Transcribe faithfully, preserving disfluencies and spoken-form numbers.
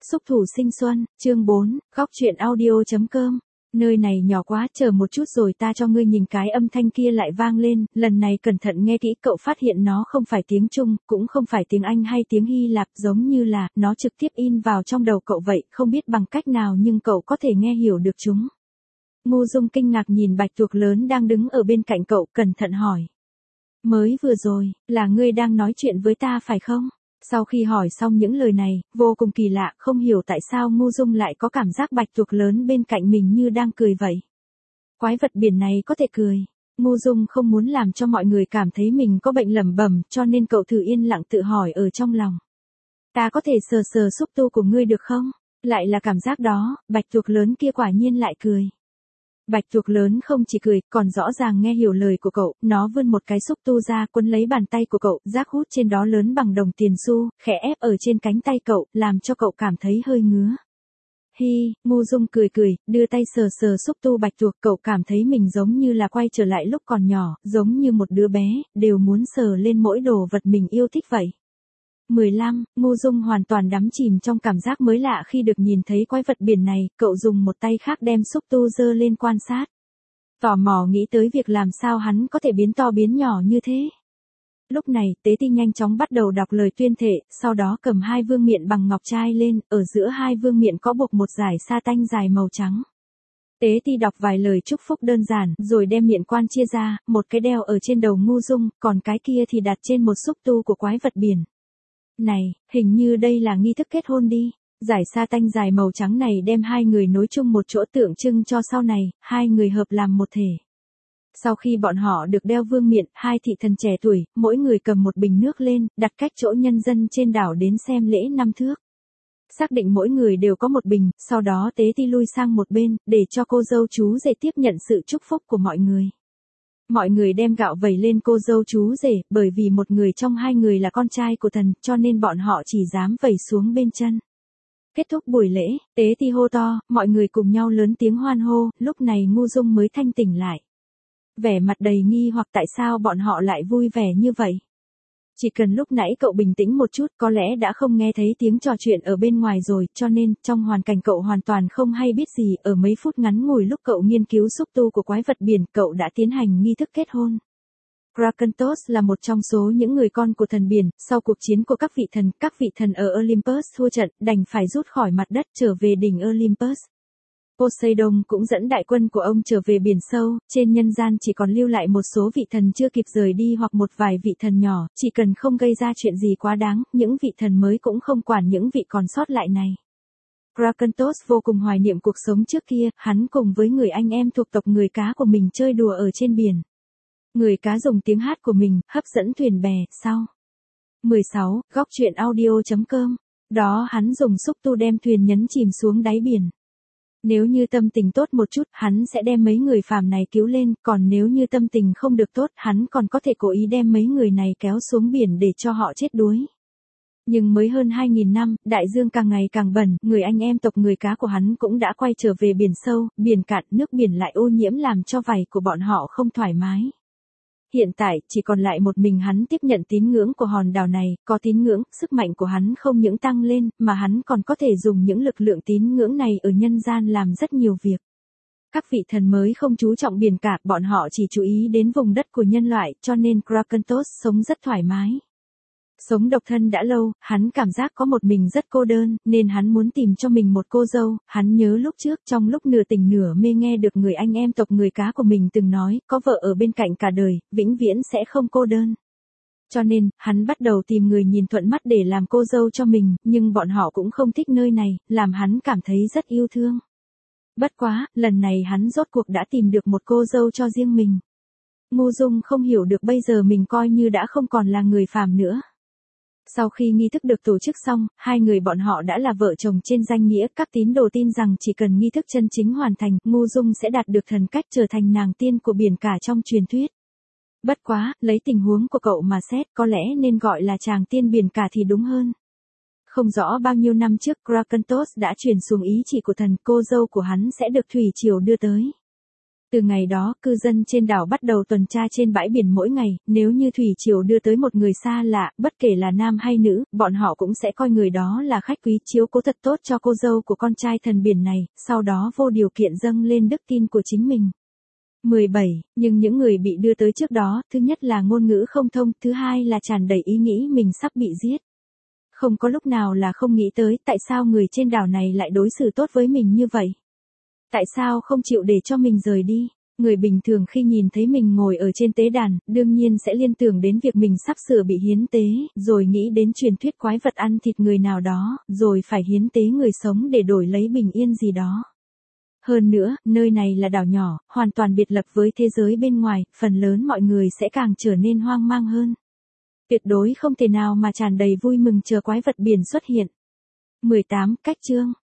Xúc thủ sinh xuân, chương bốn, góc chuyện audio.com. Nơi này nhỏ quá, chờ một chút rồi ta cho ngươi nhìn. Cái âm thanh kia lại vang lên, lần này cẩn thận nghe kỹ cậu phát hiện nó không phải tiếng Trung, cũng không phải tiếng Anh hay tiếng Hy Lạp, giống như là, nó trực tiếp in vào trong đầu cậu vậy, không biết bằng cách nào nhưng cậu có thể nghe hiểu được chúng. Ngu Dung kinh ngạc nhìn bạch tuộc lớn đang đứng ở bên cạnh cậu, cẩn thận hỏi. Mới vừa rồi, là ngươi đang nói chuyện với ta phải không? Sau khi hỏi xong những lời này, vô cùng kỳ lạ, không hiểu tại sao Ngu Dung lại có cảm giác bạch tuộc lớn bên cạnh mình như đang cười vậy. Quái vật biển này có thể cười. Ngu Dung không muốn làm cho mọi người cảm thấy mình có bệnh lẩm bẩm, cho nên cậu thử yên lặng tự hỏi ở trong lòng. Ta có thể sờ sờ xúc tu của ngươi được không? Lại là cảm giác đó, bạch tuộc lớn kia quả nhiên lại cười. Bạch tuộc lớn không chỉ cười, còn rõ ràng nghe hiểu lời của cậu, nó vươn một cái xúc tu ra, quấn lấy bàn tay của cậu, rác hút trên đó lớn bằng đồng tiền xu, khẽ ép ở trên cánh tay cậu, làm cho cậu cảm thấy hơi ngứa. Hi, Ngu Dung cười cười, đưa tay sờ sờ xúc tu bạch tuộc, cậu cảm thấy mình giống như là quay trở lại lúc còn nhỏ, giống như một đứa bé, đều muốn sờ lên mỗi đồ vật mình yêu thích vậy. mười lăm, Ngu Dung hoàn toàn đắm chìm trong cảm giác mới lạ khi được nhìn thấy quái vật biển này, cậu dùng một tay khác đem xúc tu giơ lên quan sát. Tò mò nghĩ tới việc làm sao hắn có thể biến to biến nhỏ như thế. Lúc này, Tế Ti nhanh chóng bắt đầu đọc lời tuyên thệ, sau đó cầm hai vương miện bằng ngọc trai lên, ở giữa hai vương miện có buộc một dải sa tanh dài màu trắng. Tế Ti đọc vài lời chúc phúc đơn giản, rồi đem miện quan chia ra, một cái đeo ở trên đầu Ngu Dung, còn cái kia thì đặt trên một xúc tu của quái vật biển. Này, hình như đây là nghi thức kết hôn đi. Giải sa tanh dài màu trắng này đem hai người nối chung một chỗ, tượng trưng cho sau này, hai người hợp làm một thể. Sau khi bọn họ được đeo vương miện, hai thị thần trẻ tuổi, mỗi người cầm một bình nước lên, đặt cách chỗ nhân dân trên đảo đến xem lễ năm thước. Xác định mỗi người đều có một bình, sau đó Tế Ti lui sang một bên, để cho cô dâu chú rể tiếp nhận sự chúc phúc của mọi người. Mọi người đem gạo vẩy lên cô dâu chú rể, bởi vì một người trong hai người là con trai của thần, cho nên bọn họ chỉ dám vẩy xuống bên chân. Kết thúc buổi lễ, Tế Ti hô to, mọi người cùng nhau lớn tiếng hoan hô, lúc này Ngu Dung mới thanh tỉnh lại. Vẻ mặt đầy nghi hoặc tại sao bọn họ lại vui vẻ như vậy. Chỉ cần lúc nãy cậu bình tĩnh một chút, có lẽ đã không nghe thấy tiếng trò chuyện ở bên ngoài rồi, cho nên, trong hoàn cảnh cậu hoàn toàn không hay biết gì, ở mấy phút ngắn ngủi lúc cậu nghiên cứu xúc tu của quái vật biển, cậu đã tiến hành nghi thức kết hôn. Krakentos là một trong số những người con của thần biển, sau cuộc chiến của các vị thần, các vị thần ở Olympus thua trận, đành phải rút khỏi mặt đất trở về đỉnh Olympus. Poseidon cũng dẫn đại quân của ông trở về biển sâu, trên nhân gian chỉ còn lưu lại một số vị thần chưa kịp rời đi hoặc một vài vị thần nhỏ, chỉ cần không gây ra chuyện gì quá đáng, những vị thần mới cũng không quản những vị còn sót lại này. Krakentos vô cùng hoài niệm cuộc sống trước kia, hắn cùng với người anh em thuộc tộc người cá của mình chơi đùa ở trên biển. Người cá dùng tiếng hát của mình, hấp dẫn thuyền bè, sau. mười sáu, góc chuyện audio.com. Đó hắn dùng xúc tu đem thuyền nhấn chìm xuống đáy biển. Nếu như tâm tình tốt một chút, hắn sẽ đem mấy người phàm này cứu lên, còn nếu như tâm tình không được tốt, hắn còn có thể cố ý đem mấy người này kéo xuống biển để cho họ chết đuối. Nhưng mới hơn hai nghìn năm, đại dương càng ngày càng bẩn, người anh em tộc người cá của hắn cũng đã quay trở về biển sâu, biển cạn, nước biển lại ô nhiễm làm cho vảy của bọn họ không thoải mái. Hiện tại, chỉ còn lại một mình hắn tiếp nhận tín ngưỡng của hòn đảo này, có tín ngưỡng, sức mạnh của hắn không những tăng lên, mà hắn còn có thể dùng những lực lượng tín ngưỡng này ở nhân gian làm rất nhiều việc. Các vị thần mới không chú trọng biển cả, bọn họ chỉ chú ý đến vùng đất của nhân loại, cho nên Krakentos sống rất thoải mái. Sống độc thân đã lâu, hắn cảm giác có một mình rất cô đơn, nên hắn muốn tìm cho mình một cô dâu. Hắn nhớ lúc trước, trong lúc nửa tỉnh nửa mê nghe được người anh em tộc người cá của mình từng nói, có vợ ở bên cạnh cả đời, vĩnh viễn sẽ không cô đơn. Cho nên, hắn bắt đầu tìm người nhìn thuận mắt để làm cô dâu cho mình, nhưng bọn họ cũng không thích nơi này, làm hắn cảm thấy rất yêu thương. Bất quá, lần này hắn rốt cuộc đã tìm được một cô dâu cho riêng mình. Ngu Dung không hiểu được bây giờ mình coi như đã không còn là người phàm nữa. Sau khi nghi thức được tổ chức xong, hai người bọn họ đã là vợ chồng trên danh nghĩa, các tín đồ tin rằng chỉ cần nghi thức chân chính hoàn thành, Ngu Dung sẽ đạt được thần cách trở thành nàng tiên của biển cả trong truyền thuyết. Bất quá, lấy tình huống của cậu mà xét, có lẽ nên gọi là chàng tiên biển cả thì đúng hơn. Không rõ bao nhiêu năm trước, Krakentos đã truyền xuống ý chỉ của thần, cô dâu của hắn sẽ được thủy triều đưa tới. Từ ngày đó, cư dân trên đảo bắt đầu tuần tra trên bãi biển mỗi ngày, nếu như thủy triều đưa tới một người xa lạ, bất kể là nam hay nữ, bọn họ cũng sẽ coi người đó là khách quý, chiếu cố thật tốt cho cô dâu của con trai thần biển này, sau đó vô điều kiện dâng lên đức tin của chính mình. mười bảy. Nhưng những người bị đưa tới trước đó, thứ nhất là ngôn ngữ không thông, thứ hai là tràn đầy ý nghĩ mình sắp bị giết. Không có lúc nào là không nghĩ tới tại sao người trên đảo này lại đối xử tốt với mình như vậy. Tại sao không chịu để cho mình rời đi? Người bình thường khi nhìn thấy mình ngồi ở trên tế đàn, đương nhiên sẽ liên tưởng đến việc mình sắp sửa bị hiến tế, rồi nghĩ đến truyền thuyết quái vật ăn thịt người nào đó, rồi phải hiến tế người sống để đổi lấy bình yên gì đó. Hơn nữa, nơi này là đảo nhỏ, hoàn toàn biệt lập với thế giới bên ngoài, phần lớn mọi người sẽ càng trở nên hoang mang hơn. Tuyệt đối không thể nào mà tràn đầy vui mừng chờ quái vật biển xuất hiện. mười tám. Cách chương